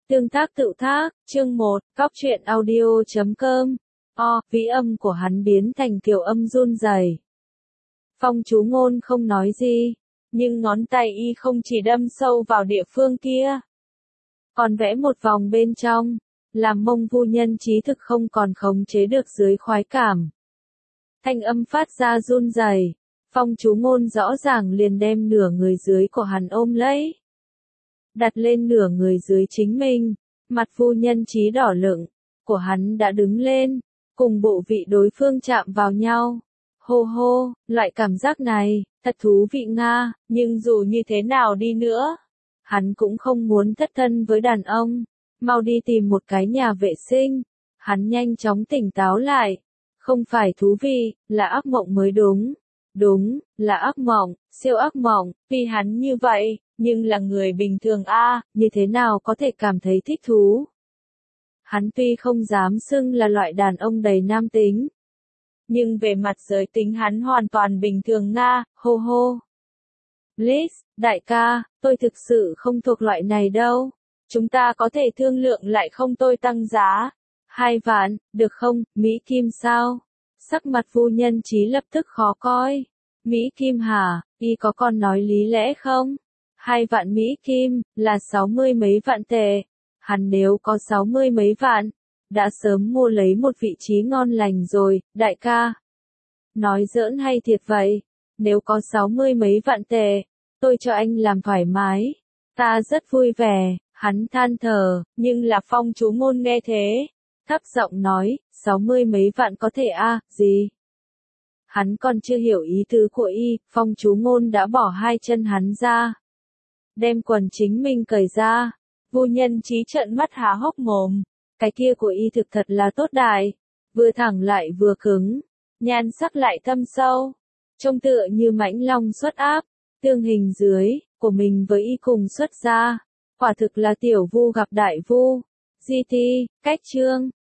Tương tác tự thác, chương 1, Cóc truyện audio.com. Vĩ âm của hắn biến thành kiểu âm run rẩy. Phong Chú Ngôn không nói gì, nhưng ngón tay y không chỉ đâm sâu vào địa phương kia, còn vẽ một vòng bên trong, làm Mông Vu Nhân trí thực không còn khống chế được dưới khoái cảm. Thanh âm phát ra run rẩy, Phong Chú Ngôn rõ ràng liền đem nửa người dưới của hắn ôm lấy, đặt lên nửa người dưới chính mình, mặt Vu Nhân trí đỏ lựng, của hắn đã đứng lên, cùng bộ vị đối phương chạm vào nhau. Hô hô, loại cảm giác này, thật thú vị Nga, nhưng dù như thế nào đi nữa, hắn cũng không muốn thất thân với đàn ông. Mau đi tìm một cái nhà vệ sinh. Hắn nhanh chóng tỉnh táo lại. Không phải thú vị, là ác mộng mới đúng. Đúng, là ác mộng, siêu ác mộng, vì hắn như vậy, nhưng là người bình thường như thế nào có thể cảm thấy thích thú. Hắn tuy không dám xưng là loại đàn ông đầy nam tính, nhưng về mặt giới tính hắn hoàn toàn bình thường Nga, hô hô. Liz, đại ca, tôi thực sự không thuộc loại này đâu. Chúng ta có thể thương lượng lại không, tôi tăng giá 2 vạn, được không, Mỹ Kim sao? Sắc mặt Vu Nhân trí lập tức khó coi. Mỹ Kim hả, y có con nói lý lẽ không? 2 vạn Mỹ Kim, là 60 mấy vạn tệ. Hắn nếu có 60 mấy vạn, đã sớm mua lấy một vị trí ngon lành rồi, đại ca. Nói giỡn hay thiệt vậy? Nếu có 60 mấy vạn tệ, tôi cho anh làm thoải mái. Ta rất vui vẻ, hắn than thở, nhưng là Phong Chú Ngôn nghe thế, thấp giọng nói, 60 mấy vạn có thể gì? Hắn còn chưa hiểu ý tứ của y, Phong Chú Ngôn đã bỏ hai chân hắn ra, đem quần chính mình cởi ra. Vu Nhân trí trợn mắt há hốc mồm, cái kia của y thực thật là tốt đại, vừa thẳng lại vừa cứng, nhan sắc lại thâm sâu, trông tựa như mãnh long xuất áp, tương hình dưới của mình với y cùng xuất ra, quả thực là tiểu vu gặp đại vu. GT, cách chương